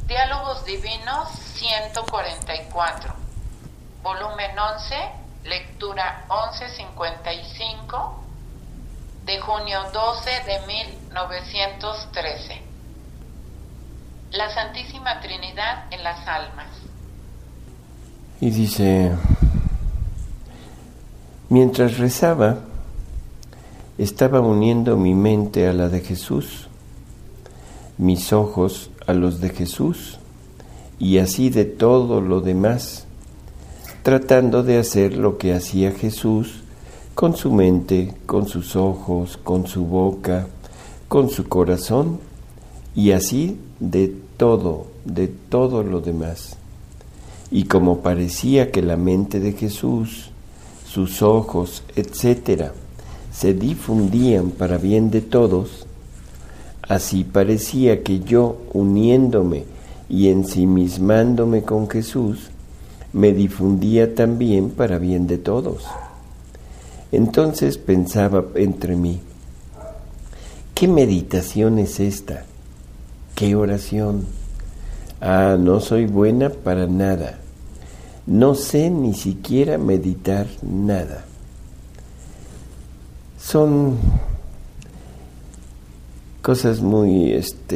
Diálogos Divinos 144, volumen 11, lectura 1155, de junio 12 de 1913. La Santísima Trinidad en las almas. Y dice: mientras rezaba, estaba uniendo mi mente a la de Jesús, mis ojos a los de Jesús, y así de todo lo demás, tratando de hacer lo que hacía Jesús con su mente, con sus ojos, con su boca, con su corazón, y así de todo lo demás. Y como parecía que la mente de Jesús, sus ojos, etcétera, se difundían para bien de todos, así parecía que yo, uniéndome y ensimismándome con Jesús, me difundía también para bien de todos. Entonces pensaba entre mí: ¿qué meditación es esta? ¿Qué oración? Ah, no soy buena para nada. No sé ni siquiera meditar nada. Son cosas muy,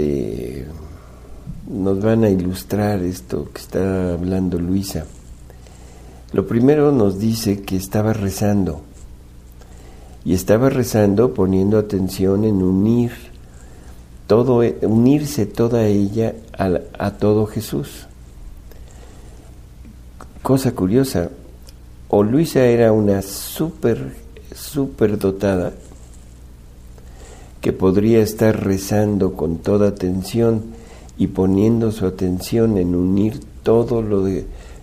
nos van a ilustrar esto que está hablando Luisa. Lo primero nos dice que estaba rezando, y estaba rezando poniendo atención en unirse toda ella a todo Jesús. Cosa curiosa, o Luisa era una súper dotada, que podría estar rezando con toda atención y poniendo su atención en unir todo lo de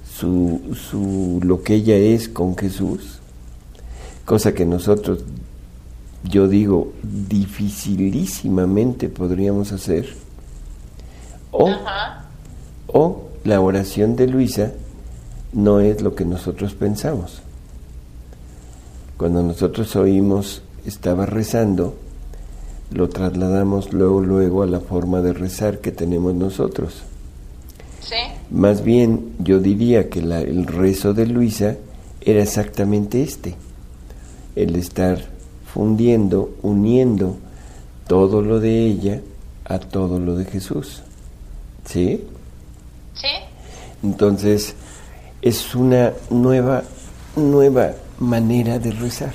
lo que ella es con Jesús, cosa que nosotros, yo digo, dificilísimamente podríamos hacer. O la oración de Luisa no es lo que nosotros pensamos. Cuando nosotros oímos estaba rezando, lo trasladamos luego a la forma de rezar que tenemos nosotros. ¿Sí? Más bien, yo diría que el rezo de Luisa era exactamente el estar fundiendo, uniendo todo lo de ella a todo lo de Jesús. ¿Sí? Sí. Entonces, es una nueva manera de rezar.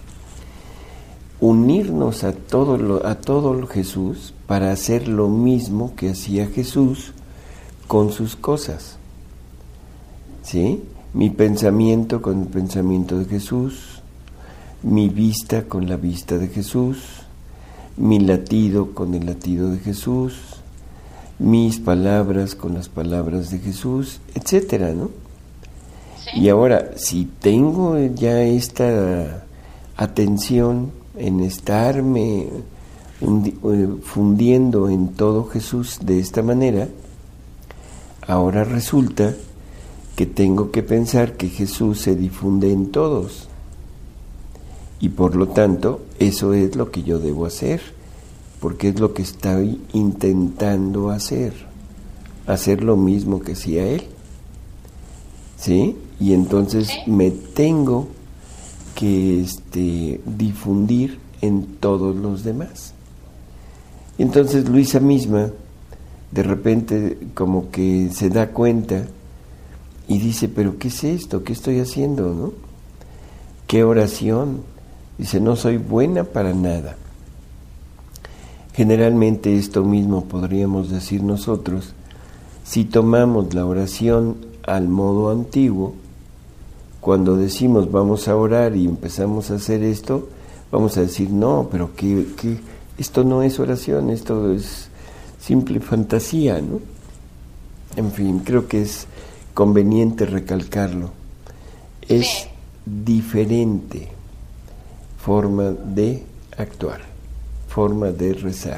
Unirnos a todo Jesús para hacer lo mismo que hacía Jesús con sus cosas. ¿Sí? Mi pensamiento con el pensamiento de Jesús, mi vista con la vista de Jesús, mi latido con el latido de Jesús, mis palabras con las palabras de Jesús, etcétera, ¿no? Sí. Y ahora, si tengo ya esta atención en estarme fundiendo en todo Jesús de esta manera, ahora resulta que tengo que pensar que Jesús se difunde en todos, y por lo tanto eso es lo que yo debo hacer, porque es lo que estoy intentando hacer lo mismo que hacía Él. ¿Sí? Y entonces me tengo que difundir en todos los demás. Entonces Luisa misma de repente como que se da cuenta y dice: pero ¿qué es esto? ¿Qué estoy haciendo? ¿No? ¿Qué oración? Dice: no soy buena para nada. Generalmente esto mismo podríamos decir nosotros si tomamos la oración al modo antiguo. Cuando decimos vamos a orar y empezamos a hacer esto, vamos a decir: no, pero que esto no es oración, esto es simple fantasía, ¿no? En fin, creo que es conveniente recalcarlo. Es diferente forma de actuar, forma de rezar.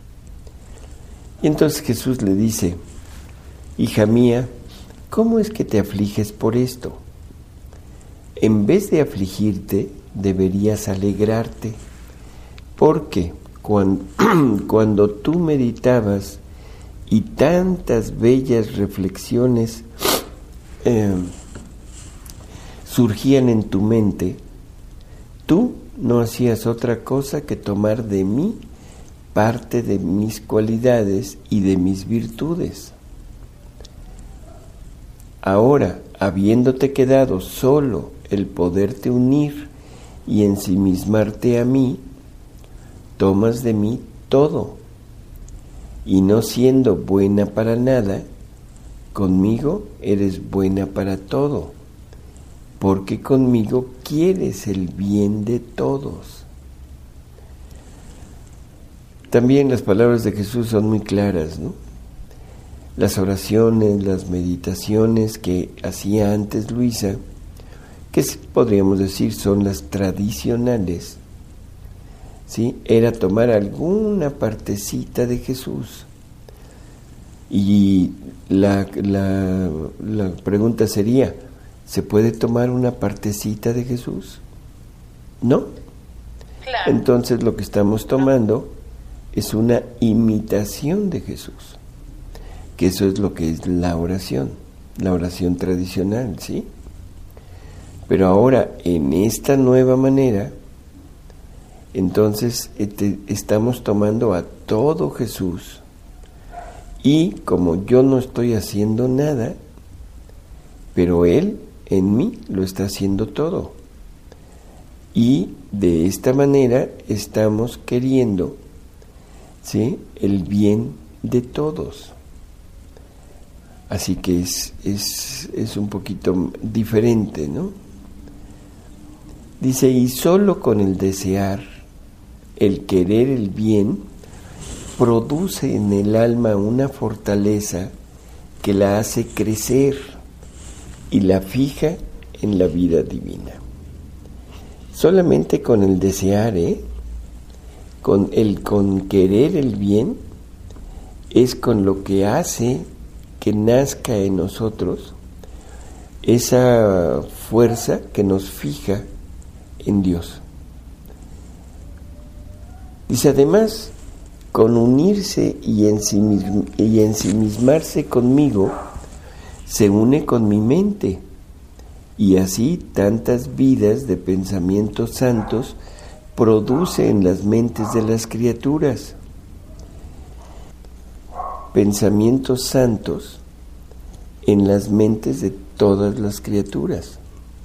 Y entonces Jesús le dice: hija mía, ¿cómo es que te afliges por esto? En vez de afligirte, deberías alegrarte, porque cuando tú meditabas y tantas bellas reflexiones surgían en tu mente, tú no hacías otra cosa que tomar de mí parte de mis cualidades y de mis virtudes. Ahora, habiéndote quedado solo el poderte unir y ensimismarte a mí, tomas de mí todo, y no siendo buena para nada, conmigo eres buena para todo, porque conmigo quieres el bien de todos. También las palabras de Jesús son muy claras, ¿no? Las oraciones, las meditaciones que hacía antes Luisa, que podríamos decir son las tradicionales, ¿sí? Era tomar alguna partecita de Jesús. Y la pregunta sería, ¿se puede tomar una partecita de Jesús? ¿No? Claro. Entonces lo que estamos tomando es una imitación de Jesús, que eso es lo que es la oración tradicional, ¿sí? Pero ahora, en esta nueva manera, entonces estamos tomando a todo Jesús, y como yo no estoy haciendo nada, pero Él en mí lo está haciendo todo. Y de esta manera estamos queriendo, ¿sí?, el bien de todos. Así que es un poquito diferente, ¿no? Dice, y solo con el desear, el querer el bien, produce en el alma una fortaleza que la hace crecer y la fija en la vida divina. Solamente con el desear, con querer el bien, es con lo que hace que nazca en nosotros esa fuerza que nos fija en Dios. Dice, además, con unirse y ensimismarse conmigo, se une con mi mente, y así tantas vidas de pensamientos santos produce en las mentes de las criaturas. Pensamientos santos en las mentes de todas las criaturas.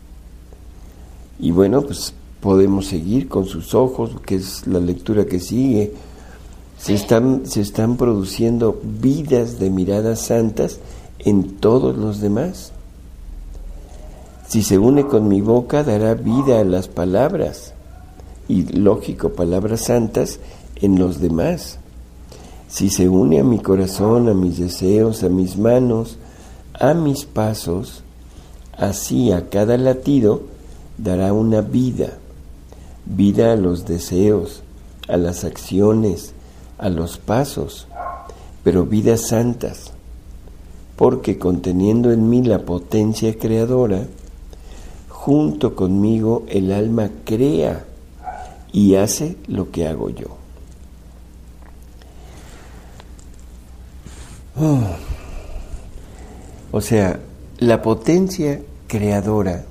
Y bueno, pues podemos seguir con sus ojos, que es la lectura que sigue. Se están produciendo vidas de miradas santas en todos los demás. Si se une con mi boca, dará vida a las palabras, y lógico, palabras santas en los demás. Si se une a mi corazón, a mis deseos, a mis manos, a mis pasos, así a cada latido dará una vida a los deseos, a las acciones, a los pasos, pero vidas santas, porque conteniendo en mí la potencia creadora, junto conmigo el alma crea y hace lo que hago yo. O sea, la potencia creadora,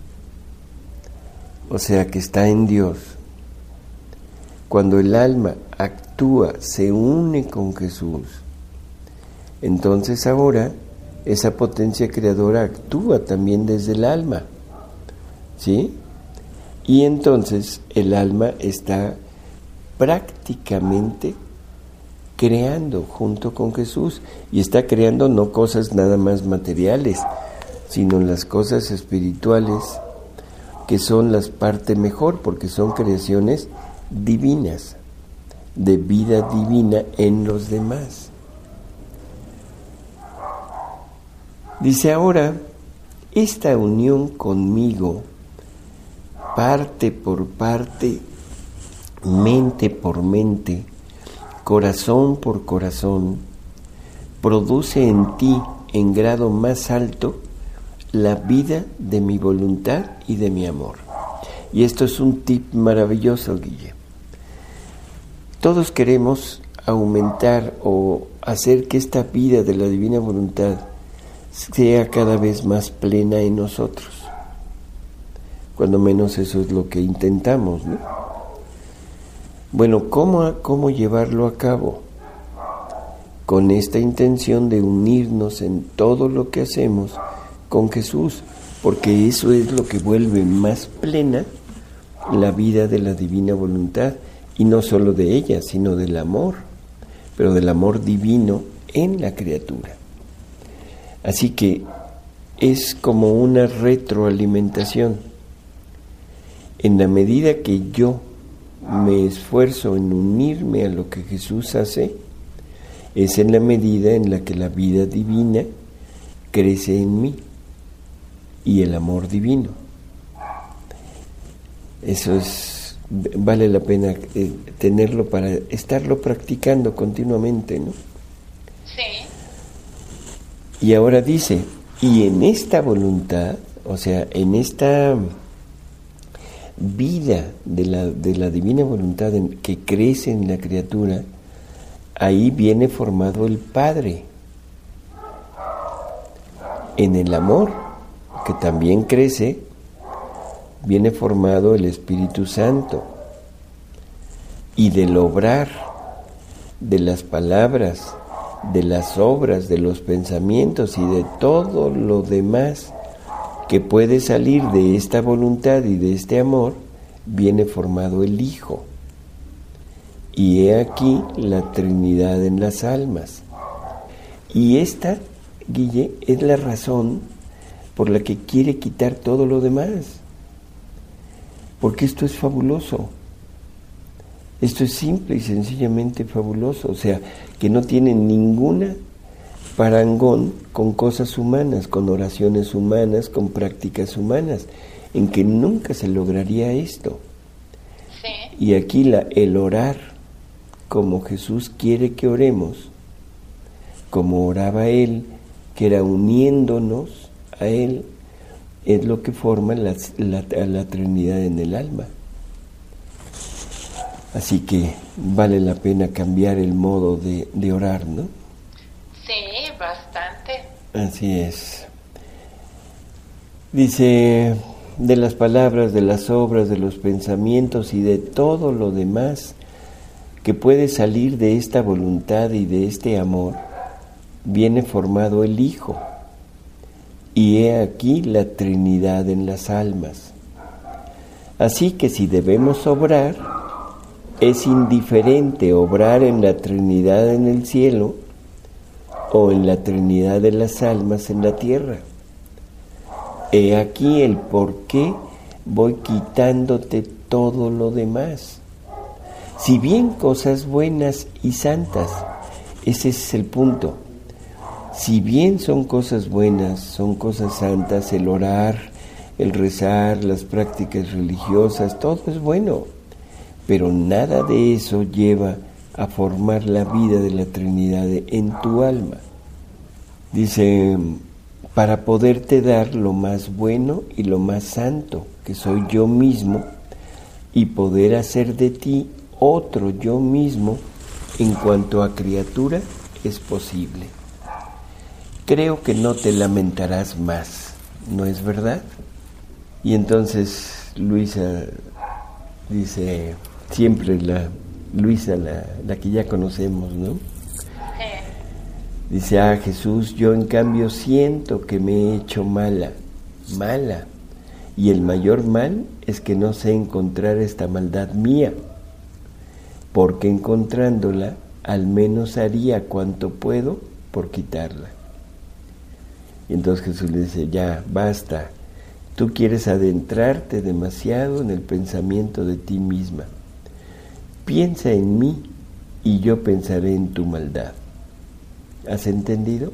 o sea, que está en Dios, cuando el alma actúa, se une con Jesús, entonces ahora esa potencia creadora actúa también desde el alma, ¿sí? Y entonces el alma está prácticamente creando junto con Jesús, y está creando no cosas nada más materiales, sino las cosas espirituales, que son las parte mejor, porque son creaciones divinas, de vida divina en los demás. Dice ahora, esta unión conmigo, parte por parte, mente por mente, corazón por corazón, produce en ti, en grado más alto, la vida de mi voluntad y de mi amor. Y esto es un tip maravilloso, Guille. Todos queremos aumentar o hacer que esta vida de la divina voluntad sea cada vez más plena en nosotros. Cuando menos eso es lo que intentamos, ¿no? Bueno, ¿cómo llevarlo a cabo? Con esta intención de unirnos en todo lo que hacemos con Jesús, porque eso es lo que vuelve más plena la vida de la divina voluntad, y no solo de ella, sino del amor, pero del amor divino en la criatura. Así que es como una retroalimentación. En la medida que yo me esfuerzo en unirme a lo que Jesús hace, es en la medida en la que la vida divina crece en mí y el amor divino. Eso vale la pena tenerlo para estarlo practicando continuamente, ¿no? Sí. Y ahora dice, y en esta voluntad, o sea, en esta vida de la divina voluntad que crece en la criatura, ahí viene formado el Padre. En el amor, que también crece, viene formado el Espíritu Santo. Y del obrar, de las palabras, de las obras, de los pensamientos y de todo lo demás que puede salir de esta voluntad y de este amor, viene formado el Hijo. Y he aquí la Trinidad en las almas. Y esta, Guille, es la razón por la que quiere quitar todo lo demás. Porque esto es fabuloso. Esto es simple y sencillamente fabuloso. O sea, que no tiene ninguna parangón con cosas humanas, con oraciones humanas, con prácticas humanas, en que nunca se lograría esto. Sí. Y aquí el orar como Jesús quiere que oremos, como oraba Él, que era uniéndonos a Él, es lo que forma la Trinidad en el alma. Así que vale la pena cambiar el modo de orar, ¿no? Sí, bastante. Así es. Dice, de las palabras, de las obras, de los pensamientos y de todo lo demás que puede salir de esta voluntad y de este amor, viene formado el Hijo. Y he aquí la Trinidad en las almas. Así que si debemos obrar, es indiferente obrar en la Trinidad en el cielo o en la Trinidad de las almas en la tierra. He aquí el por qué voy quitándote todo lo demás. Si bien cosas buenas y santas, ese es el punto. Si bien son cosas buenas, son cosas santas, el orar, el rezar, las prácticas religiosas, todo es bueno, pero nada de eso lleva a formar la vida de la Trinidad en tu alma. Dice, para poderte dar lo más bueno y lo más santo, que soy yo mismo, y poder hacer de ti otro yo mismo en cuanto a criatura es posible. Creo que no te lamentarás más, ¿no es verdad? Y entonces Luisa dice, siempre Luisa, la que ya conocemos, ¿no? Dice, Jesús, yo en cambio siento que me he hecho mala, y el mayor mal es que no sé encontrar esta maldad mía, porque encontrándola, al menos haría cuanto puedo por quitarla. Y entonces Jesús le dice, ya, basta, tú quieres adentrarte demasiado en el pensamiento de ti misma. Piensa en mí y yo pensaré en tu maldad. ¿Has entendido?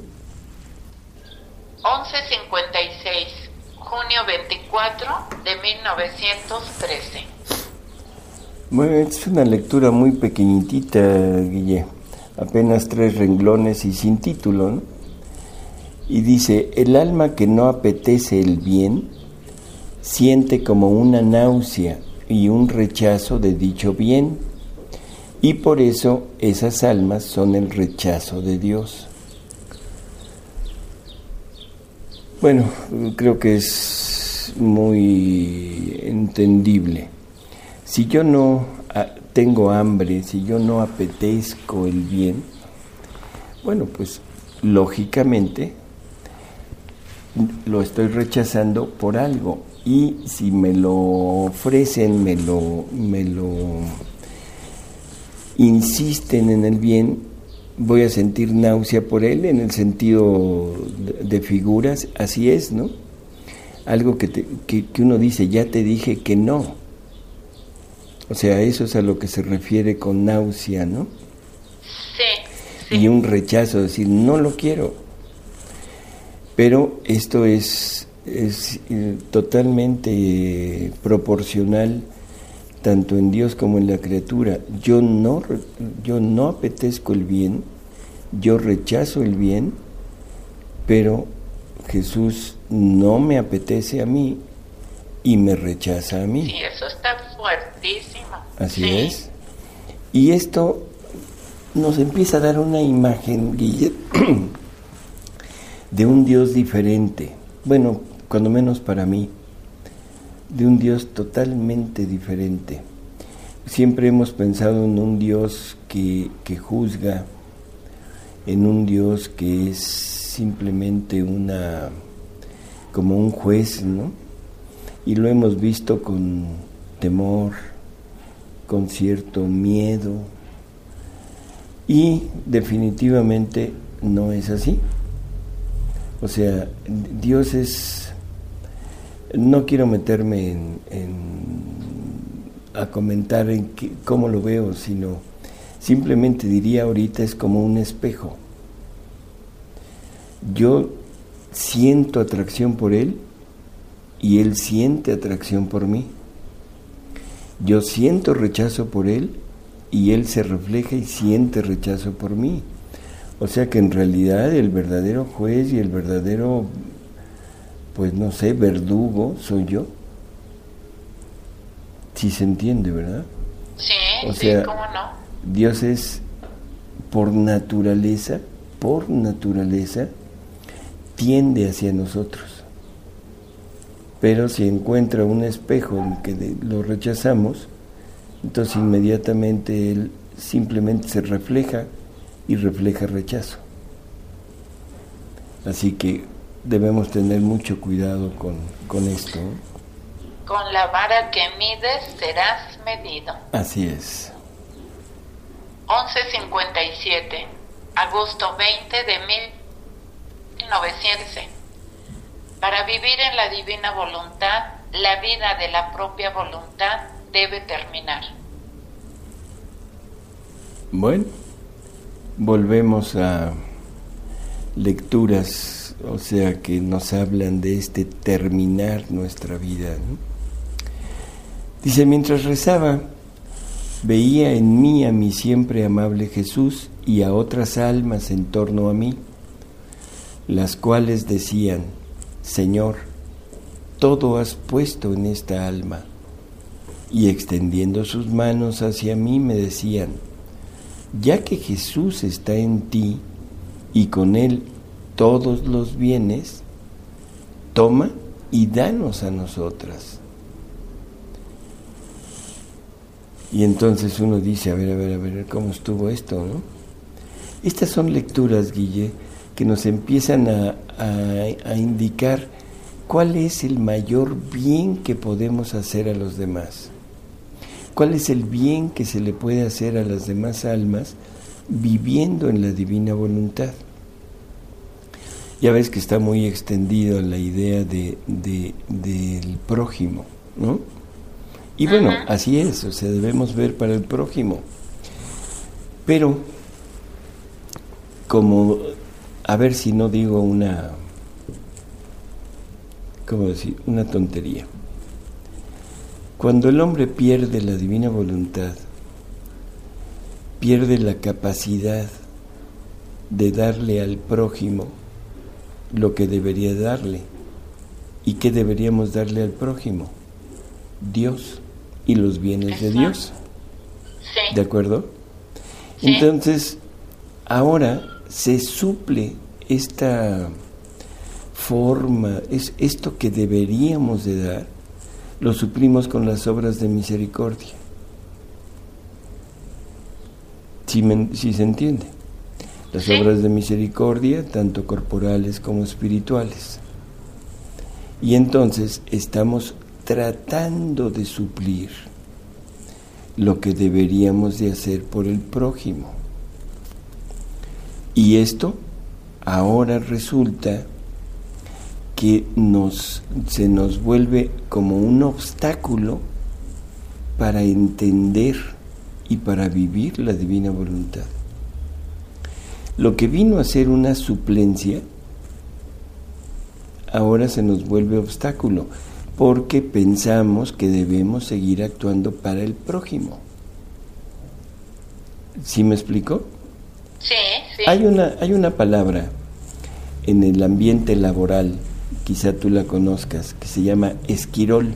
11:56, junio 24 de 1913. Bueno, es una lectura muy pequeñitita, Guille, apenas 3 renglones y sin título, ¿no? Y dice, el alma que no apetece el bien, siente como una náusea y un rechazo de dicho bien, Y por eso esas almas son el rechazo de Dios. Bueno, creo que es muy entendible. Si yo no tengo hambre, si yo no apetezco el bien, bueno, pues lógicamente lo estoy rechazando por algo. Y si me lo ofrecen, me lo insisten en el bien, voy a sentir náusea por él, en el sentido de figuras. Así es, ¿no? Algo que uno dice, ya te dije que no. O sea, eso es a lo que se refiere con náusea, ¿no? Sí. Y un rechazo, decir, no lo quiero. Pero esto es totalmente proporcional tanto en Dios como en la criatura. Yo no apetezco el bien, yo rechazo el bien, pero Jesús no me apetece a mí y me rechaza a mí. Sí, eso está fuertísimo. Así es. Y esto nos empieza a dar una imagen, Guille, de un Dios diferente. Bueno, cuando menos para mí, de un Dios totalmente diferente. Siempre hemos pensado en un Dios que juzga, en un Dios que es simplemente como un juez, ¿no? Y lo hemos visto con temor, con cierto miedo, y definitivamente no es así. O sea, Dios es... No quiero meterme a comentar cómo lo veo, sino simplemente diría ahorita es como un espejo. Yo siento atracción por Él y Él siente atracción por mí. Yo siento rechazo por Él y Él se refleja y siente rechazo por mí. O sea que en realidad el verdadero juez y el verdadero, pues no sé, verdugo soy yo. Sí se entiende, ¿verdad? Sí, o sea, ¿cómo no? Dios es por naturaleza, tiende hacia nosotros. Pero si encuentra un espejo en que lo rechazamos, entonces inmediatamente Él simplemente se refleja y refleja rechazo. Así que debemos tener mucho cuidado con esto. Con la vara que mides serás medido. Así es. 11:57, agosto 20 de 1900. Para vivir en la divina voluntad, la vida de la propia voluntad debe terminar. Bueno, volvemos a lecturas, o sea, que nos hablan de este terminar nuestra vida, ¿no? Dice, mientras rezaba, veía en mí a mi siempre amable Jesús y a otras almas en torno a mí, las cuales decían, Señor, todo has puesto en esta alma, y extendiendo sus manos hacia mí me decían, ya que Jesús está en ti y con Él todos los bienes, toma y danos a nosotras. Y entonces uno dice, a ver, ¿cómo estuvo esto, no? Estas son lecturas, Guille, que nos empiezan a indicar cuál es el mayor bien que podemos hacer a los demás. ¿Cuál es el bien que se le puede hacer a las demás almas viviendo en la divina voluntad? Ya ves que está muy extendido la idea del prójimo, ¿no? Y bueno, así es, o sea, debemos ver para el prójimo. Pero, como, a ver si no digo una tontería. Cuando el hombre pierde la divina voluntad, pierde la capacidad de darle al prójimo lo que debería darle. ¿Y qué deberíamos darle al prójimo? Dios y los bienes de Dios. Sí. ¿De acuerdo? Sí. Entonces, ahora se suple esta forma, es esto que deberíamos de dar, lo suplimos con las obras de misericordia. ¿Sí se entiende? Las Sí. obras de misericordia, tanto corporales como espirituales. Y entonces estamos tratando de suplir lo que deberíamos de hacer por el prójimo. Y esto ahora resulta que se nos vuelve como un obstáculo para entender y para vivir la divina voluntad. Lo que vino a ser una suplencia, ahora se nos vuelve obstáculo, porque pensamos que debemos seguir actuando para el prójimo. ¿Sí me explico? Sí, sí. Hay una palabra en el ambiente laboral, quizá tú la conozcas, que se llama esquirol.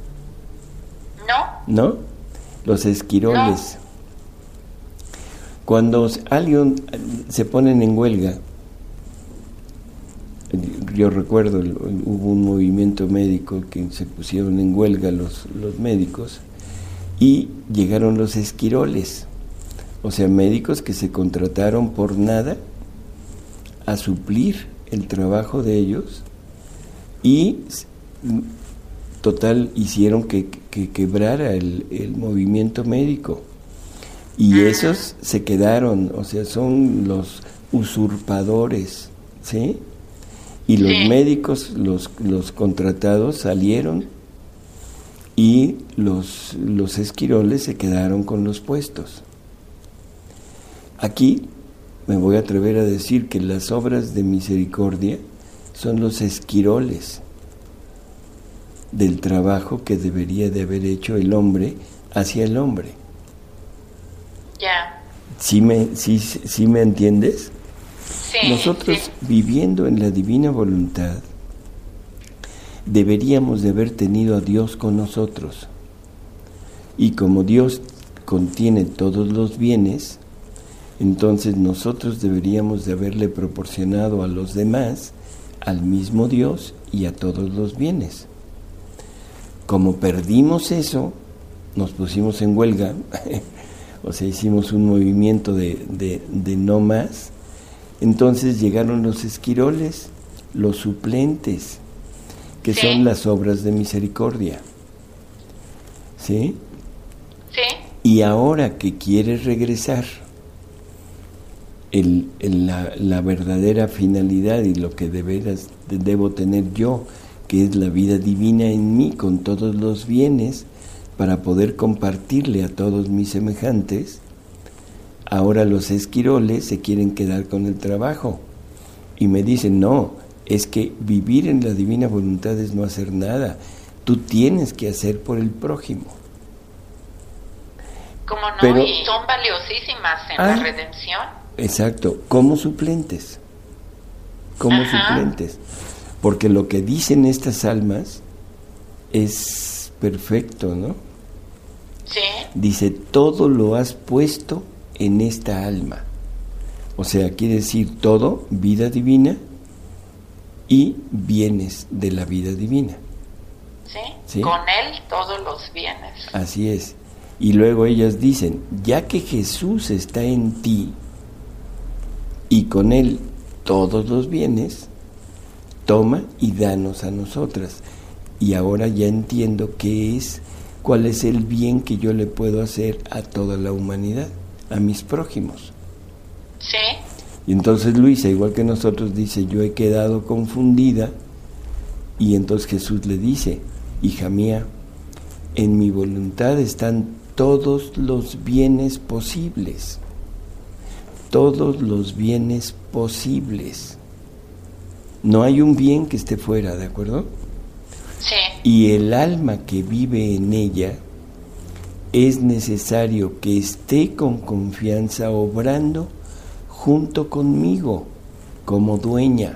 ¿No? Los esquiroles. No. Cuando alguien se ponen en huelga, yo recuerdo, hubo un movimiento médico que se pusieron en huelga los médicos y llegaron los esquiroles, o sea, médicos que se contrataron por nada a suplir el trabajo de ellos y total hicieron que quebrara el movimiento médico. Y esos se quedaron, o sea, son los usurpadores, ¿sí? Y los médicos, los contratados salieron y los esquiroles se quedaron con los puestos. Aquí me voy a atrever a decir que las obras de misericordia son los esquiroles del trabajo que debería de haber hecho el hombre hacia el hombre. Ya. ¿Sí me entiendes? Sí. Nosotros, viviendo en la divina voluntad, deberíamos de haber tenido a Dios con nosotros. Y como Dios contiene todos los bienes, entonces nosotros deberíamos de haberle proporcionado a los demás, al mismo Dios y a todos los bienes. Como perdimos eso, nos pusimos en huelga, o sea, hicimos un movimiento de no más. Entonces llegaron los esquiroles, los suplentes, que son las obras de misericordia. ¿Sí? Sí. Y ahora que quieres regresar, la verdadera finalidad y lo que debo tener yo, que es la vida divina en mí con todos los bienes, para poder compartirle a todos mis semejantes, ahora los esquiroles se quieren quedar con el trabajo y me dicen, no, es que vivir en la divina voluntad es no hacer nada, tú tienes que hacer por el prójimo. ¿Cómo no? Pero, y son valiosísimas en la redención. Exacto, como suplentes, suplentes, porque lo que dicen estas almas es perfecto, ¿no? Sí. Dice, todo lo has puesto en esta alma. O sea, quiere decir todo, vida divina y bienes de la vida divina. ¿Sí? Con él todos los bienes. Así es. Y luego ellas dicen, ya que Jesús está en ti y con él todos los bienes, toma y danos a nosotras. Y ahora ya entiendo cuál es el bien que yo le puedo hacer a toda la humanidad, a mis prójimos. Sí. Y entonces Luisa, igual que nosotros, dice, yo he quedado confundida, y entonces Jesús le dice, hija mía, en mi voluntad están todos los bienes posibles, todos los bienes posibles. No hay un bien que esté fuera, ¿de acuerdo? Sí. Y el alma que vive en ella es necesario que esté con confianza obrando junto conmigo como dueña.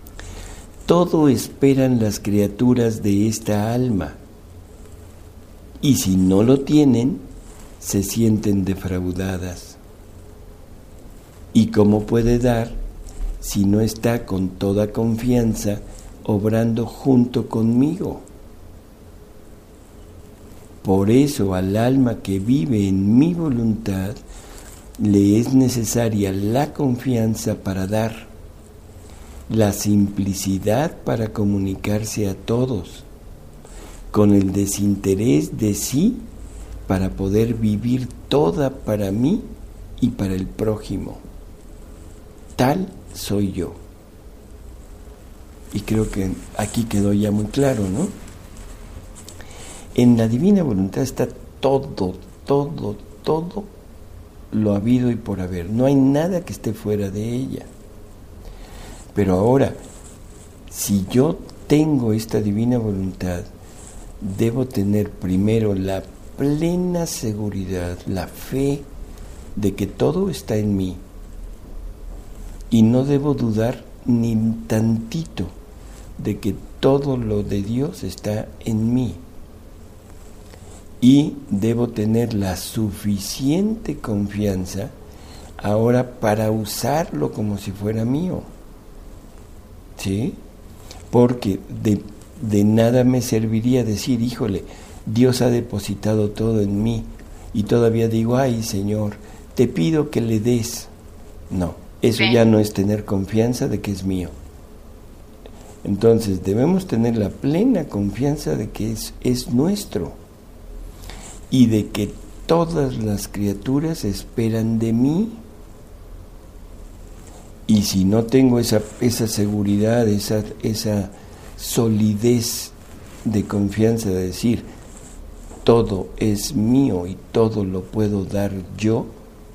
Todo esperan las criaturas de esta alma, Y si no lo tienen, se sienten defraudadas. ¿Y cómo puede dar si no está con toda confianza obrando junto conmigo? Por eso al alma que vive en mi voluntad le es necesaria la confianza para dar, la simplicidad para comunicarse a todos, con el desinterés de sí para poder vivir toda para mí y para el prójimo. Tal soy yo. Y creo que aquí quedó ya muy claro, ¿no? En la divina voluntad está todo lo habido y por haber. No hay nada que esté fuera de ella. Pero ahora, si yo tengo esta divina voluntad, debo tener primero la plena seguridad, la fe de que todo está en mí. Y no debo dudar ni tantito de que todo lo de Dios está en mí. Y debo tener la suficiente confianza ahora para usarlo como si fuera mío. ¿Sí? Porque de nada me serviría decir, híjole, Dios ha depositado todo en mí, y todavía digo, ay Señor, te pido que le des. No, eso ya no es tener confianza de que es mío. Entonces debemos tener la plena confianza de que es nuestro, y de que todas las criaturas esperan de mí. Y si no tengo esa seguridad, esa solidez de confianza de decir, todo es mío y todo lo puedo dar yo,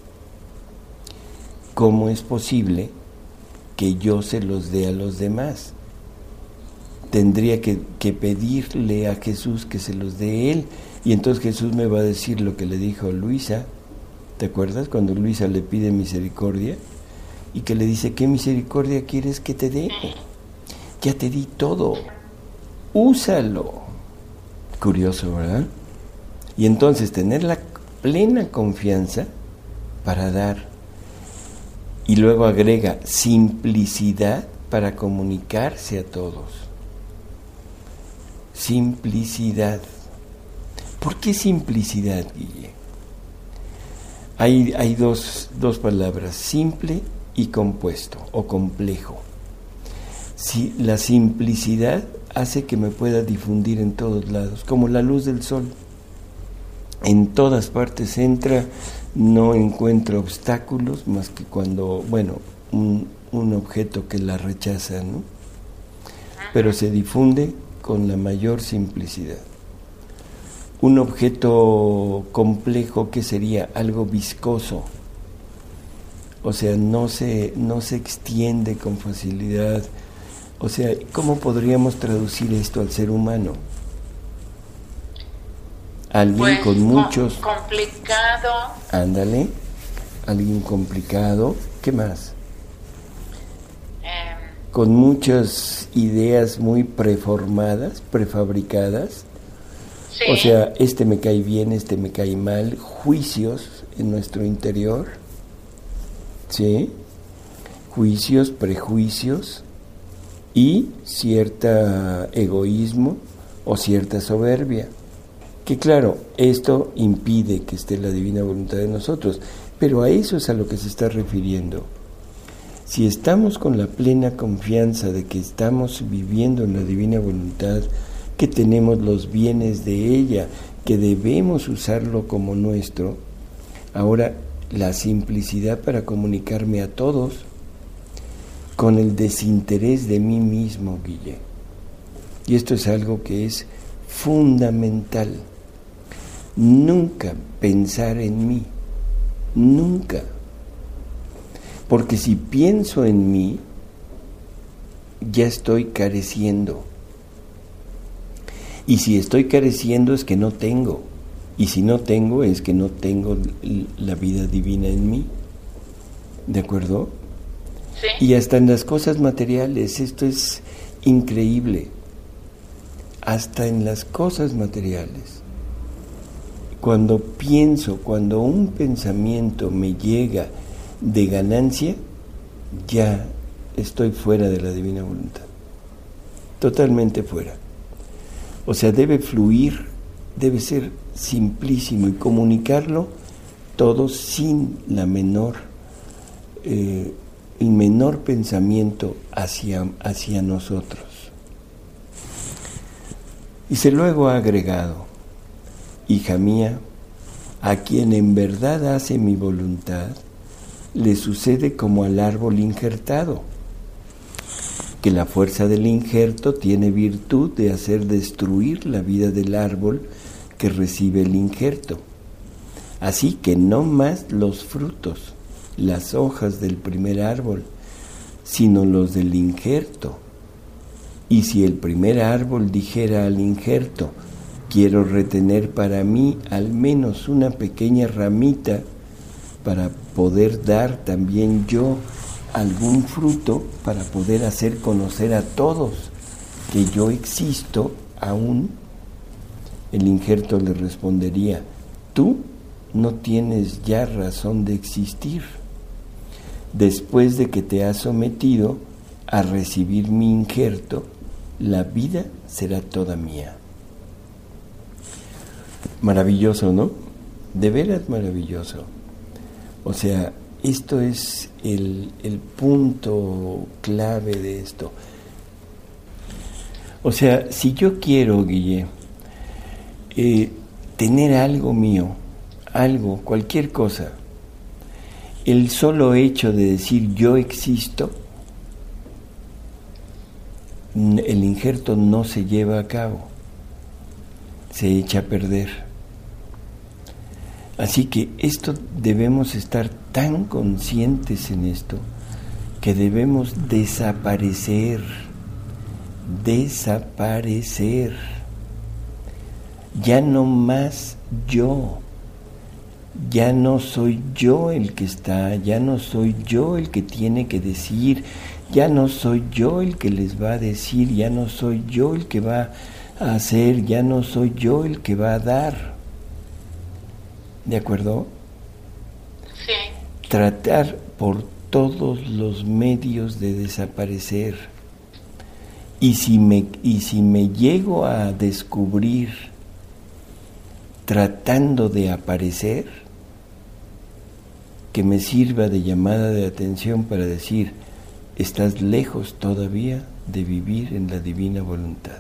¿cómo es posible que yo se los dé a los demás? Tendría que pedirle a Jesús que se los dé Él, y entonces Jesús me va a decir lo que le dijo a Luisa. ¿Te acuerdas cuando Luisa le pide misericordia? Y que le dice, ¿qué misericordia quieres que te dé? Ya te di todo, úsalo. Curioso, ¿verdad? Y entonces tener la plena confianza para dar. Y luego agrega simplicidad para comunicarse a todos. Simplicidad. ¿Por qué simplicidad, Guille? Hay dos palabras, simple y compuesto o complejo. Si la simplicidad hace que me pueda difundir en todos lados, como la luz del sol. En todas partes entra, no encuentra obstáculos más que cuando, un objeto que la rechaza, ¿no? Pero se difunde con la mayor simplicidad. Un objeto complejo, que sería algo viscoso, o sea, no se extiende con facilidad. O sea, ¿cómo podríamos traducir esto al ser humano? Alguien con muchos... complicado. Ándale, alguien complicado. ¿Qué más? Con muchas ideas muy preformadas, prefabricadas. Sí. O sea, este me cae bien, este me cae mal. Juicios en nuestro interior. ¿Sí? Juicios, prejuicios y cierto egoísmo o cierta soberbia. Que claro, esto impide que esté la divina voluntad de nosotros, pero a eso es a lo que se está refiriendo. Si estamos con la plena confianza de que estamos viviendo en la divina voluntad, que tenemos los bienes de ella, que debemos usarlo como nuestro, ahora la simplicidad para comunicarme a todos, con el desinterés de mí mismo, Guille. Y esto es algo que es fundamental. Nunca pensar en mí, nunca. Porque si pienso en mí, ya estoy careciendo. Y si estoy careciendo es que no tengo. Y si no tengo es que no tengo la vida divina en mí. ¿De acuerdo? Sí. Y hasta en las cosas materiales, esto es increíble. Hasta en las cosas materiales. cuando un pensamiento me llega de ganancia, ya estoy fuera de la divina voluntad, totalmente fuera. O sea, debe fluir, debe ser simplísimo y comunicarlo todo sin el menor pensamiento hacia nosotros. Y se luego ha agregado: hija mía, a quien en verdad hace mi voluntad, le sucede como al árbol injertado, que la fuerza del injerto tiene virtud de hacer destruir la vida del árbol que recibe el injerto. Así que no más los frutos, las hojas del primer árbol, sino los del injerto. Y si el primer árbol dijera al injerto: quiero retener para mí al menos una pequeña ramita para poder dar también yo algún fruto, para poder hacer conocer a todos que yo existo aún, el injerto le respondería: tú no tienes ya razón de existir, después de que te has sometido a recibir mi injerto, la vida será toda mía. Maravilloso, ¿no? De veras maravilloso. O sea, esto es el punto clave de esto. O sea, si yo quiero, Guille, tener algo mío, algo, cualquier cosa, el solo hecho de decir yo existo, el injerto no se lleva a cabo, se echa a perder. Así que esto debemos estar tan conscientes en esto, que debemos desaparecer. Ya no más yo. Ya no soy yo el que está, ya no soy yo el que tiene que decir, ya no soy yo el que les va a decir, ya no soy yo el que va a hacer, ya no soy yo el que va a dar. ¿De acuerdo? Sí. Tratar por todos los medios de desaparecer. Y si me llego a descubrir tratando de aparecer, que me sirva de llamada de atención para decir: estás lejos todavía de vivir en la divina voluntad.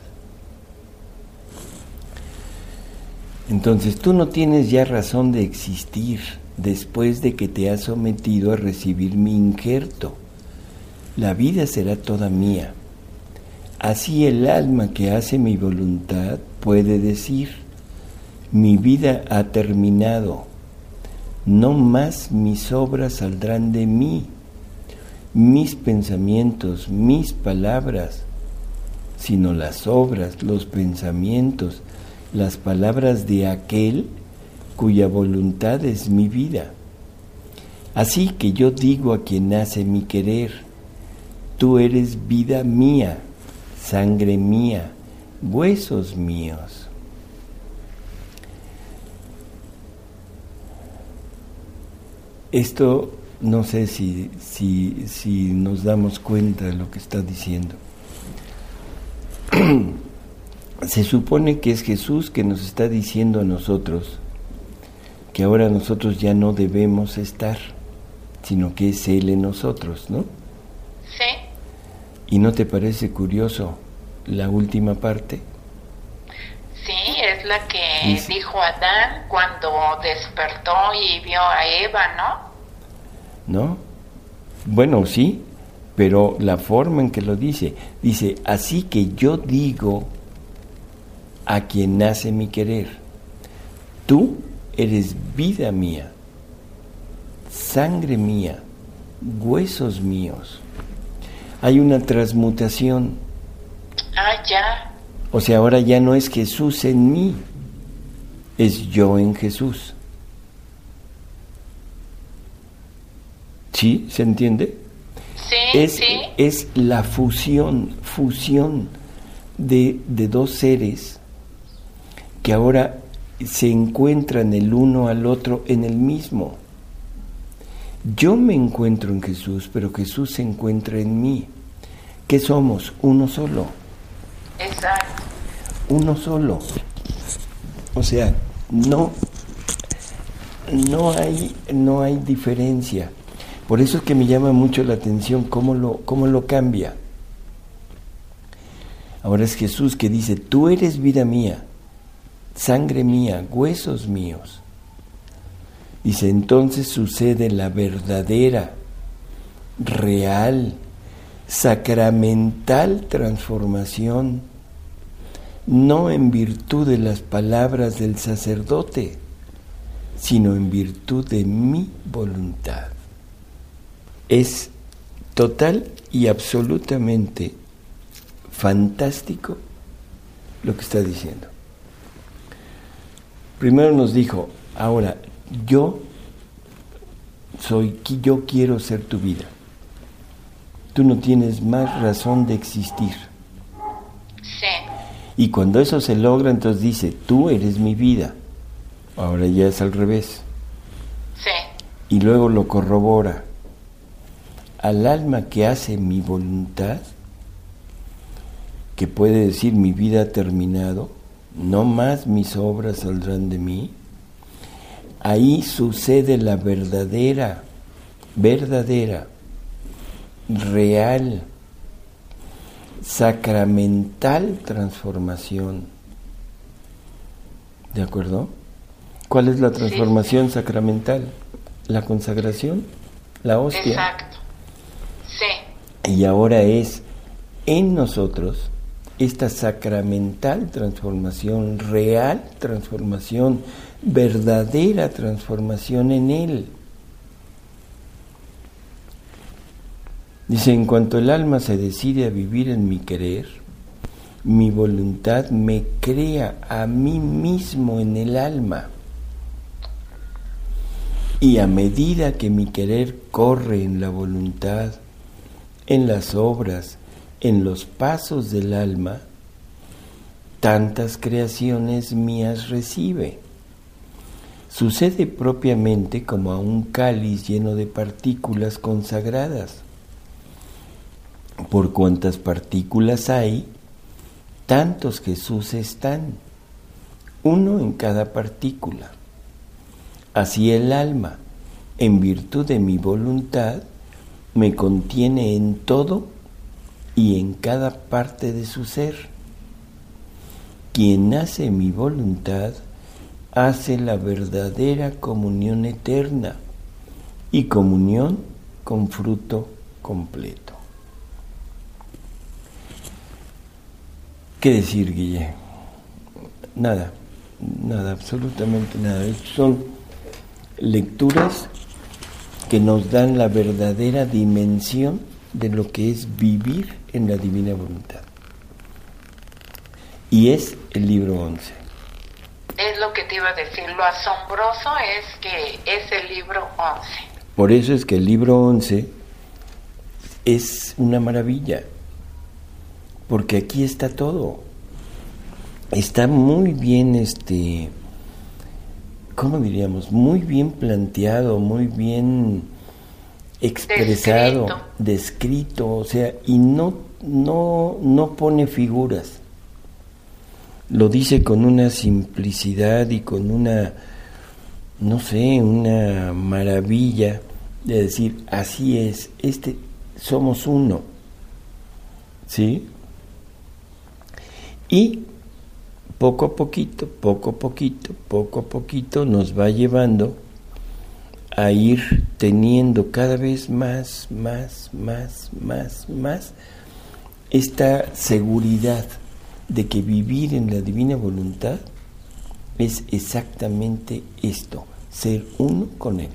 Entonces tú no tienes ya razón de existir después de que te has sometido a recibir mi injerto. La vida será toda mía. Así el alma que hace mi voluntad puede decir: mi vida ha terminado, no más mis obras saldrán de mí, mis pensamientos, mis palabras, sino las obras, los pensamientos, las palabras de aquel cuya voluntad es mi vida. Así que yo digo a quien hace mi querer: tú eres vida mía, sangre mía, huesos míos. Esto no sé si nos damos cuenta de lo que está diciendo. Se supone que es Jesús que nos está diciendo a nosotros que ahora nosotros ya no debemos estar, sino que es Él en nosotros, ¿no? Sí. ¿Y no te parece curioso la última parte? Sí, es la que dijo Adán cuando despertó y vio a Eva, ¿no? ¿No? Bueno, sí, pero la forma en que lo dice, así que yo digo a quien hace mi querer: tú eres vida mía, sangre mía, huesos míos. Hay una transmutación. Ah, ya. O sea, ahora ya no es Jesús en mí, es yo en Jesús. ¿Sí? ¿Se entiende? Sí, es la fusión de dos seres que ahora se encuentran el uno al otro en el mismo. Yo me encuentro en Jesús, pero Jesús se encuentra en mí. ¿Qué somos? Uno solo. Exacto. Uno solo. O sea, no hay diferencia. Por eso es que me llama mucho la atención cómo lo cambia. Ahora es Jesús que dice: tú eres vida mía, sangre mía, huesos míos. Dice, entonces sucede la verdadera, real, sacramental transformación, no en virtud de las palabras del sacerdote, sino en virtud de mi voluntad. Es total y absolutamente fantástico lo que está diciendo. Primero nos dijo, ahora yo quiero ser tu vida. Tú no tienes más razón de existir. Sí. Y cuando eso se logra, entonces dice, tú eres mi vida. Ahora ya es al revés. Sí. Y luego lo corrobora. Al alma que hace mi voluntad, que puede decir mi vida ha terminado, no más mis obras saldrán de mí, ahí sucede la verdadera, real, sacramental transformación. ¿De acuerdo? ¿Cuál es la transformación sacramental? La consagración, la hostia. Exacto. Sí. Y ahora es en nosotros esta sacramental transformación, real transformación, verdadera transformación en Él. Dice, en cuanto el alma se decide a vivir en mi querer, mi voluntad me crea a mí mismo en el alma. Y a medida que mi querer corre en la voluntad, en las obras, en los pasos del alma, tantas creaciones mías recibe. Sucede propiamente como a un cáliz lleno de partículas consagradas. Por cuantas partículas hay, tantos Jesús están, uno en cada partícula. Así el alma, en virtud de mi voluntad, me contiene en todo y en cada parte de su ser. Quien hace mi voluntad hace la verdadera comunión eterna y comunión con fruto completo. ¿Qué decir, Guille? Nada, absolutamente nada. Son lecturas que nos dan la verdadera dimensión de lo que es vivir en la divina voluntad. Y es el libro 11. Es lo que te iba a decir, lo asombroso es que es el libro 11. Por eso es que el libro 11 es una maravilla, porque aquí está todo. Está muy bien, ¿cómo diríamos? Muy bien planteado, muy bien expresado, descrito, o sea, y no pone figuras. Lo dice con una simplicidad y con una, una maravilla de decir, así es, somos uno, ¿sí? Y poco a poquito nos va llevando a ir teniendo cada vez más esta seguridad de que vivir en la divina voluntad es exactamente esto, ser uno con Él.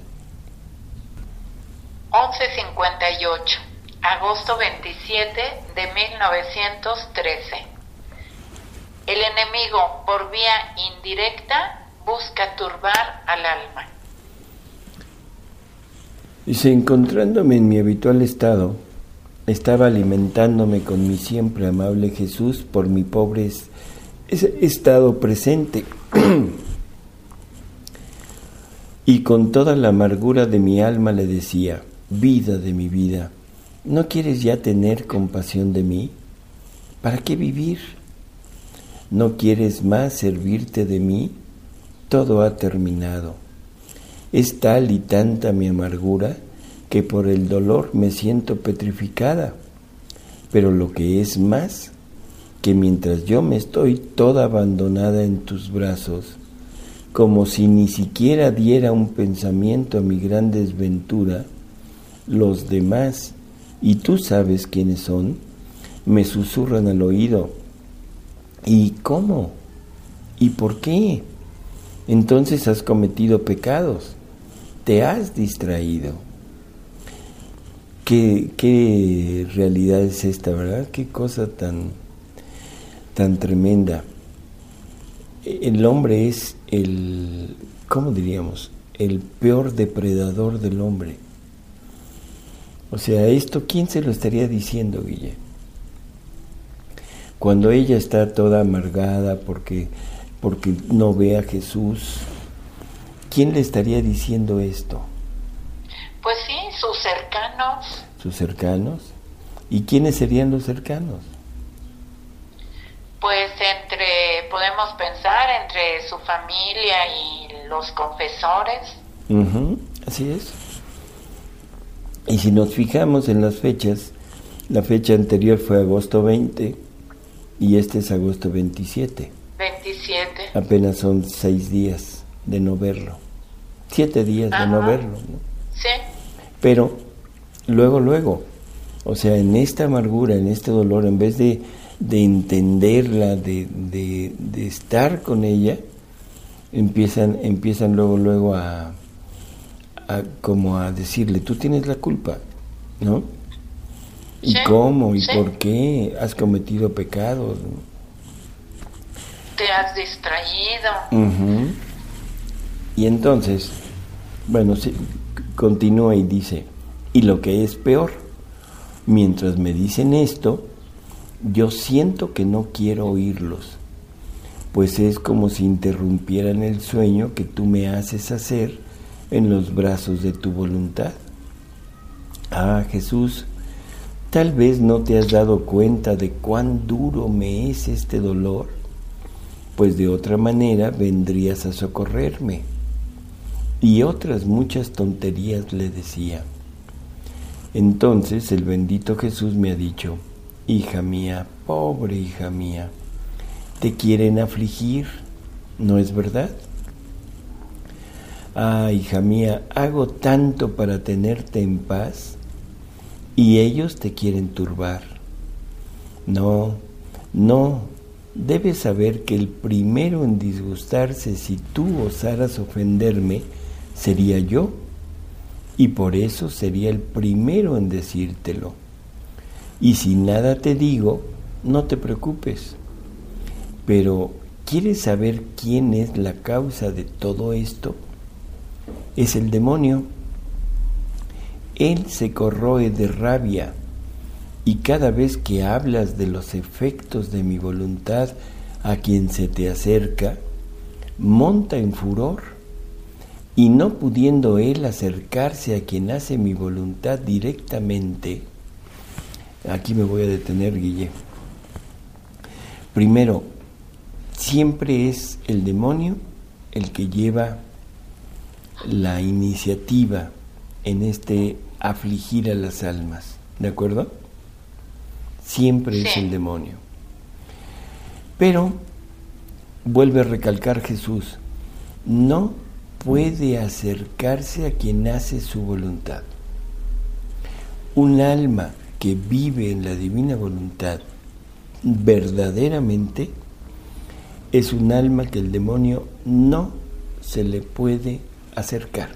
11:58, agosto 27 de 1913. El enemigo, por vía indirecta, busca turbar al alma. Dice, encontrándome en mi habitual estado, estaba alimentándome con mi siempre amable Jesús por mi pobre estado presente. Y con toda la amargura de mi alma le decía: vida de mi vida, ¿no quieres ya tener compasión de mí? ¿Para qué vivir? ¿No quieres más servirte de mí? Todo ha terminado. Es tal y tanta mi amargura que por el dolor me siento petrificada. Pero lo que es más, que mientras yo me estoy toda abandonada en tus brazos, como si ni siquiera diera un pensamiento a mi gran desventura, los demás, y tú sabes quiénes son, me susurran al oído: ¿y cómo? ¿Y por qué? Entonces has cometido pecados, te has distraído. ¿Qué realidad es esta, verdad? Qué cosa tan tremenda. El hombre es ¿cómo diríamos? El peor depredador del hombre. O sea, esto, ¿quién se lo estaría diciendo, Guille? Cuando ella está toda amargada porque no ve a Jesús, ¿quién le estaría diciendo esto? Pues sí, sus cercanos. ¿Sus cercanos? ¿Y quiénes serían los cercanos? Pues podemos pensar entre su familia y los confesores. Así es. Y si nos fijamos en las fechas, la fecha anterior fue agosto 20 y este es agosto 27. 27. Apenas son 6 días de no verlo. 7 días de no verlo, ¿no? Sí. Pero luego, o sea, en esta amargura, en este dolor, en vez de entenderla, de estar con ella, empiezan luego a como a decirle: tú tienes la culpa, ¿no? ¿Y sí, cómo? ¿Y sí. por qué? Has cometido pecados, ¿no? Te has distraído. Y entonces, bueno, continúa y dice: y lo que es peor, mientras me dicen esto, yo siento que no quiero oírlos, pues es como si interrumpieran el sueño que tú me haces hacer en los brazos de tu voluntad. Ah, Jesús, tal vez no te has dado cuenta de cuán duro me es este dolor, pues de otra manera vendrías a socorrerme. Y otras muchas tonterías le decía. Entonces el bendito Jesús me ha dicho: hija mía, pobre hija mía, te quieren afligir, ¿no es verdad? Ah, hija mía, hago tanto para tenerte en paz y ellos te quieren turbar. No, debes saber que el primero en disgustarse si tú osaras ofenderme sería yo, y por eso sería el primero en decírtelo. Y si nada te digo, no te preocupes. Pero, ¿quieres saber quién es la causa de todo esto? Es el demonio. Él se corroe de rabia, y cada vez que hablas de los efectos de mi voluntad a quien se te acerca, monta en furor, y no pudiendo él acercarse a quien hace mi voluntad directamente. Aquí me voy a detener, Guille. Primero, siempre es el demonio el que lleva la iniciativa en afligir a las almas, ¿de acuerdo? Siempre es el demonio. Pero vuelve a recalcar Jesús: no puede acercarse a quien hace su voluntad. Un alma que vive en la divina voluntad verdaderamente es un alma que el demonio no se le puede acercar.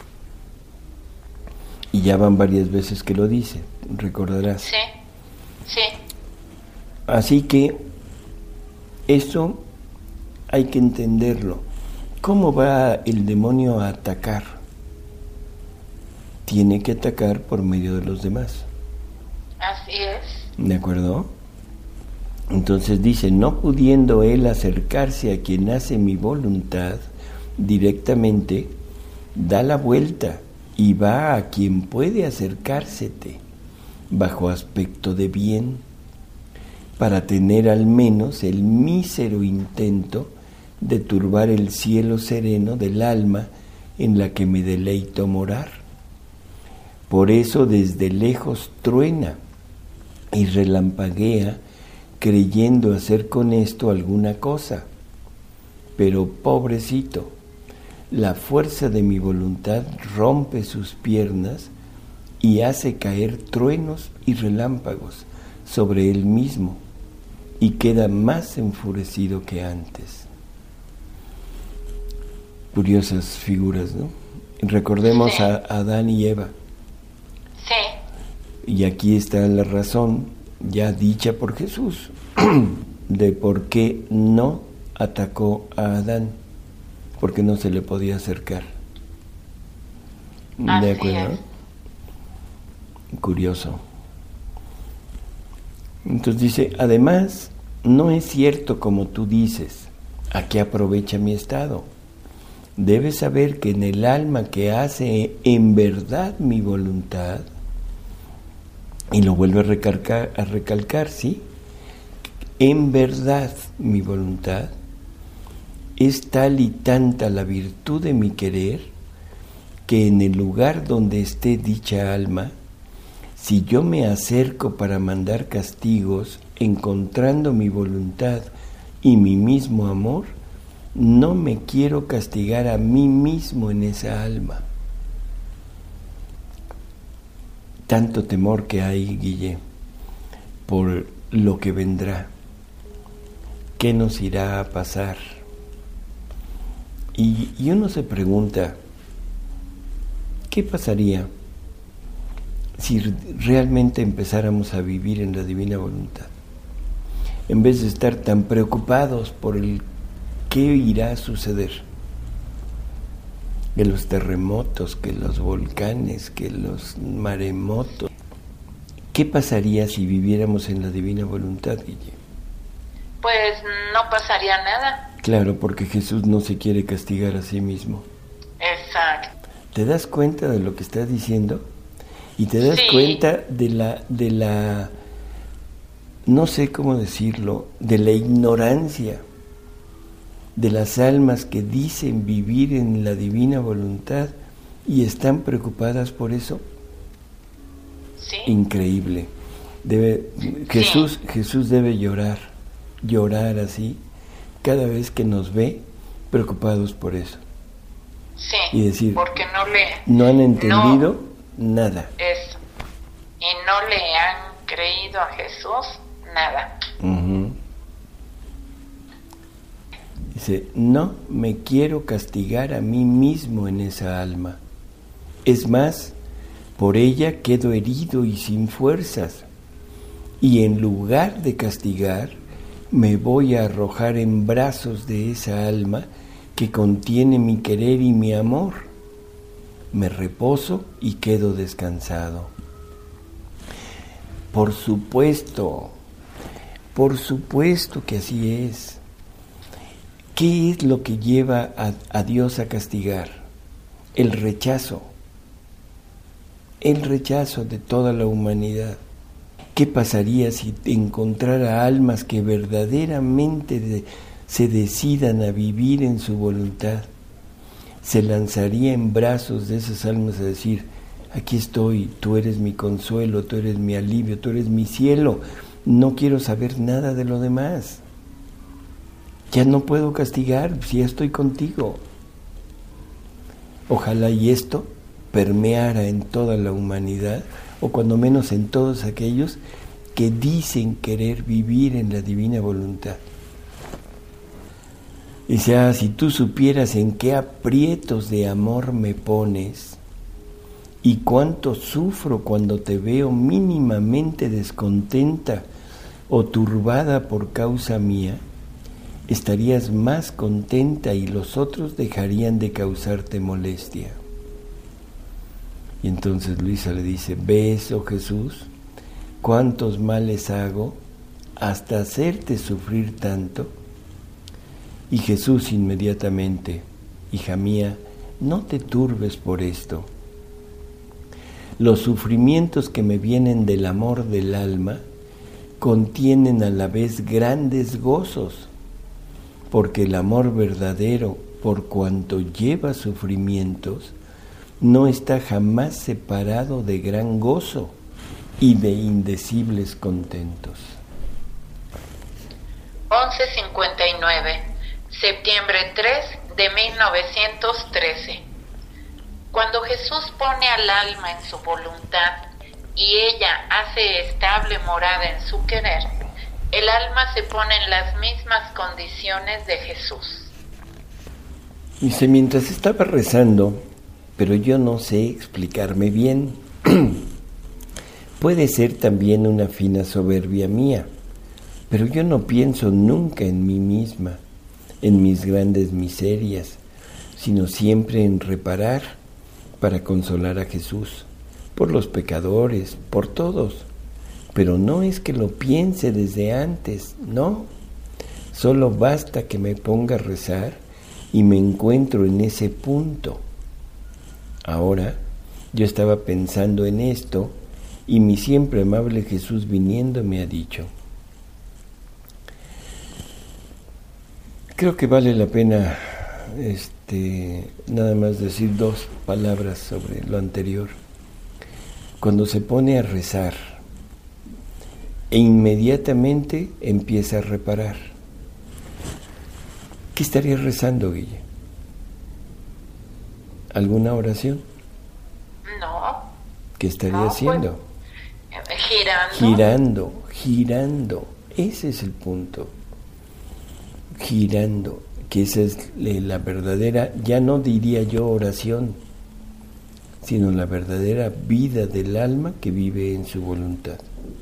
Y ya van varias veces que lo dice, recordarás. Sí. Así que eso hay que entenderlo. ¿Cómo va el demonio a atacar? Tiene que atacar por medio de los demás. Así es. ¿De acuerdo? Entonces dice: no pudiendo él acercarse a quien hace mi voluntad directamente, da la vuelta y va a quien puede acercársete bajo aspecto de bien, para tener al menos el mísero intento de turbar el cielo sereno del alma en la que me deleito morar. Por eso desde lejos truena y relampaguea, creyendo hacer con esto alguna cosa. Pero pobrecito, la fuerza de mi voluntad rompe sus piernas y hace caer truenos y relámpagos sobre él mismo, y queda más enfurecido que antes. Curiosas figuras, ¿no? Recordemos Sí. a Adán y Eva. Sí, Y aquí está la razón, ya dicha por Jesús, de por qué no atacó a Adán, porque no se le podía acercar. Así ¿De acuerdo? es. Curioso. Entonces dice, además, no es cierto como tú dices, ¿a qué aprovecha mi estado? Debes saber que en el alma que hace en verdad mi voluntad, y lo vuelve a recalcar, ¿sí? En verdad mi voluntad, es tal y tanta la virtud de mi querer, que en el lugar donde esté dicha alma, si yo me acerco para mandar castigos, encontrando mi voluntad y mi mismo amor, no me quiero castigar a mí mismo en esa alma. Tanto temor que hay, Guille, por lo que vendrá. ¿Qué nos irá a pasar? Y uno se pregunta, ¿qué pasaría si realmente empezáramos a vivir en la divina voluntad? En vez de estar tan preocupados por el qué irá a suceder, que los terremotos, que los volcanes, que los maremotos. ¿Qué pasaría si viviéramos en la divina voluntad, Guille? Pues no pasaría nada. Claro, porque Jesús no se quiere castigar a sí mismo. Exacto. ¿Te das cuenta de lo que está diciendo? Y te das Sí. cuenta de la, no sé cómo decirlo, de la ignorancia de las almas que dicen vivir en la divina voluntad y están preocupadas por eso. Sí. Increíble. Jesús debe llorar así, cada vez que nos ve preocupados por eso. Sí. Y decir, porque no han entendido nada. Eso. Y no le han creído a Jesús nada. Uh-huh. Dice, no me quiero castigar a mí mismo en esa alma. Es más, por ella quedo herido y sin fuerzas. Y en lugar de castigar, me voy a arrojar en brazos de esa alma que contiene mi querer y mi amor. Me reposo y quedo descansado. Por supuesto que así es. ¿Qué es lo que lleva a Dios a castigar? El rechazo de toda la humanidad. ¿Qué pasaría si encontrara almas que verdaderamente se decidan a vivir en su voluntad? Se lanzaría en brazos de esas almas a decir, aquí estoy, tú eres mi consuelo, tú eres mi alivio, tú eres mi cielo, no quiero saber nada de lo demás. Ya no puedo castigar si ya estoy contigo. Ojalá y esto permeara en toda la humanidad, o cuando menos en todos aquellos que dicen querer vivir en la divina voluntad. Y sea, si tú supieras en qué aprietos de amor me pones y cuánto sufro cuando te veo mínimamente descontenta o turbada por causa mía, estarías más contenta y los otros dejarían de causarte molestia. Y entonces Luisa le dice, ¿ves, oh Jesús, cuántos males hago hasta hacerte sufrir tanto? Y Jesús inmediatamente, hija mía, no te turbes por esto. Los sufrimientos que me vienen del amor del alma contienen a la vez grandes gozos, porque el amor verdadero, por cuanto lleva sufrimientos, no está jamás separado de gran gozo y de indecibles contentos. 11:59, septiembre 3 de 1913. Cuando Jesús pone al alma en su voluntad y ella hace estable morada en su querer, el alma se pone en las mismas condiciones de Jesús. Dice, mientras estaba rezando, pero yo no sé explicarme bien. Puede ser también una fina soberbia mía, pero yo no pienso nunca en mí misma, en mis grandes miserias, sino siempre en reparar para consolar a Jesús, por los pecadores, por todos. Pero no es que lo piense desde antes, no. Solo basta que me ponga a rezar y me encuentro en ese punto. Ahora, yo estaba pensando en esto y mi siempre amable Jesús viniendo me ha dicho: creo que vale la pena nada más decir 2 palabras sobre lo anterior. Cuando se pone a rezar e inmediatamente empieza a reparar, ¿qué estaría rezando, Guille? ¿Alguna oración? No. ¿Qué estaría haciendo? Girando. Girando. Ese es el punto. Girando, que esa es la verdadera, ya no diría yo oración, sino la verdadera vida del alma que vive en su voluntad.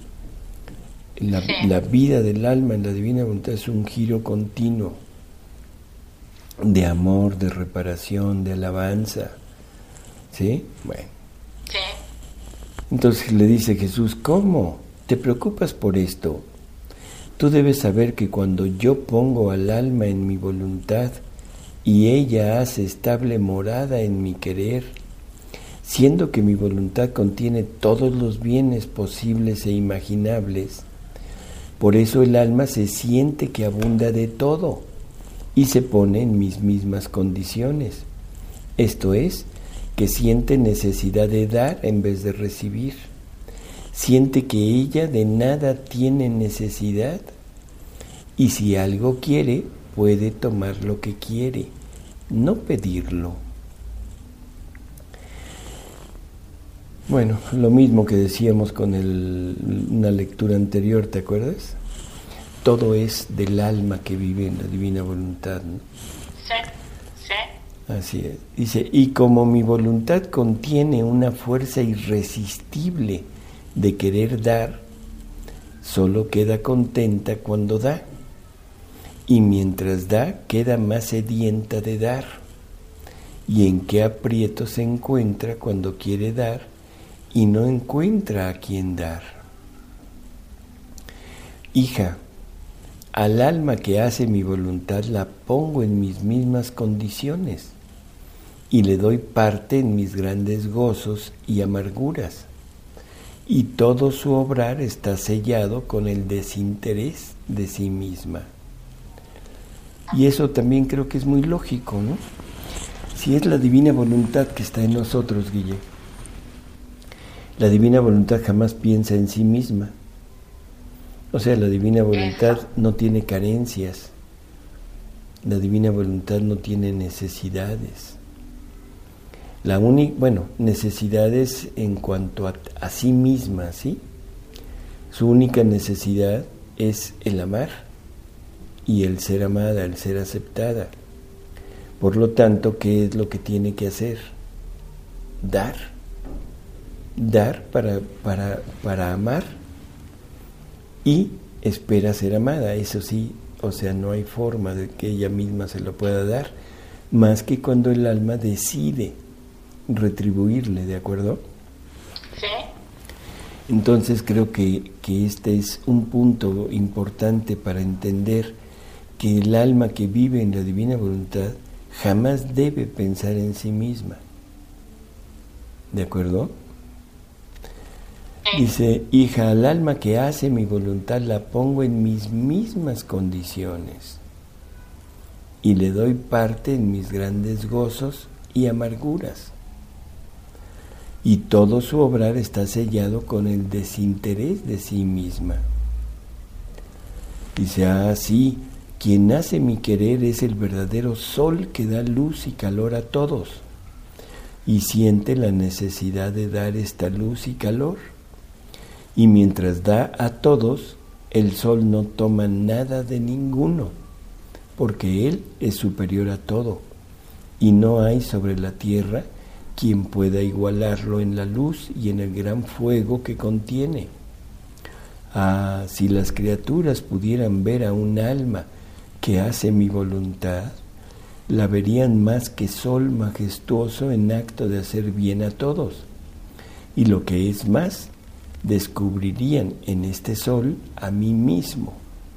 La vida del alma en la divina voluntad es un giro continuo de amor, de reparación, de alabanza. ¿Sí? Bueno. Sí. Entonces le dice Jesús, ¿cómo? ¿Te preocupas por esto? Tú debes saber que cuando yo pongo al alma en mi voluntad y ella hace estable morada en mi querer, siendo que mi voluntad contiene todos los bienes posibles e imaginables, por eso el alma se siente que abunda de todo y se pone en mis mismas condiciones. Esto es, que siente necesidad de dar en vez de recibir. Siente que ella de nada tiene necesidad y si algo quiere, puede tomar lo que quiere, no pedirlo. Bueno, lo mismo que decíamos con una lectura anterior, ¿te acuerdas? Todo es del alma que vive en la divina voluntad, ¿no? Sí, sí. Así es. Dice, y como mi voluntad contiene una fuerza irresistible de querer dar, solo queda contenta cuando da, y mientras da, queda más sedienta de dar. ¿Y en qué aprieto se encuentra cuando quiere dar y no encuentra a quien dar? Hija, al alma que hace mi voluntad la pongo en mis mismas condiciones y le doy parte en mis grandes gozos y amarguras, y todo su obrar está sellado con el desinterés de sí misma. Y eso también creo que es muy lógico, ¿no? Si es la divina voluntad que está en nosotros, Guille, la divina voluntad jamás piensa en sí misma. O sea, la divina voluntad no tiene carencias, la divina voluntad no tiene necesidades. Necesidades en cuanto a sí misma, ¿sí? Su única necesidad es el amar y el ser amada, el ser aceptada. Por lo tanto, ¿qué es lo que tiene que hacer? Dar. Dar para amar y espera ser amada. Eso sí, o sea, no hay forma de que ella misma se lo pueda dar, más que cuando el alma decide retribuirle, ¿de acuerdo? Sí. Entonces creo que este es un punto importante para entender que el alma que vive en la divina voluntad jamás debe pensar en sí misma. ¿De acuerdo? Dice, hija, al alma que hace mi voluntad la pongo en mis mismas condiciones y le doy parte en mis grandes gozos y amarguras. Y todo su obrar está sellado con el desinterés de sí misma. Dice, sí, quien hace mi querer es el verdadero sol que da luz y calor a todos, y siente la necesidad de dar esta luz y calor. Y mientras da a todos, el sol no toma nada de ninguno, porque él es superior a todo, y no hay sobre la tierra quien pueda igualarlo en la luz y en el gran fuego que contiene. Si las criaturas pudieran ver a un alma que hace mi voluntad, la verían más que sol majestuoso en acto de hacer bien a todos, y lo que es más, descubrirían en este sol a mí mismo.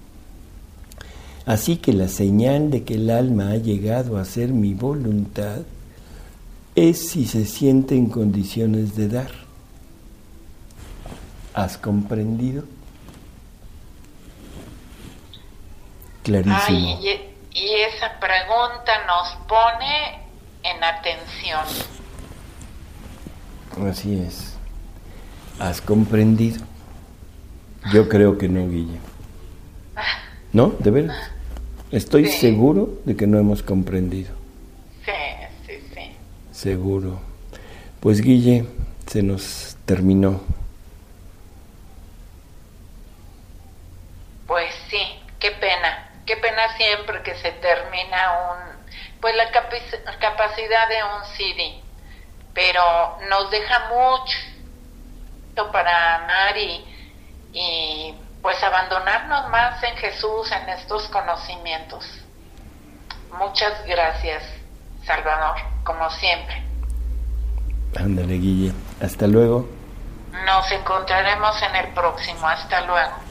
Así que la señal de que el alma ha llegado a hacer mi voluntad es si se siente en condiciones de dar. ¿Has comprendido? Clarísimo. Y esa pregunta nos pone en atención. Así es. ¿Has comprendido? Yo creo que no, Guille. ¿No? ¿De veras? Estoy seguro de que no hemos comprendido. Sí. Seguro. Pues, Guille, se nos terminó. Pues sí, qué pena siempre que se termina la capacidad de un CD, pero nos deja mucho para amar y pues abandonarnos más en Jesús, en estos conocimientos. Muchas gracias, Salvador, como siempre. Ándale, Guille. Hasta luego. Nos encontraremos en el próximo. Hasta luego.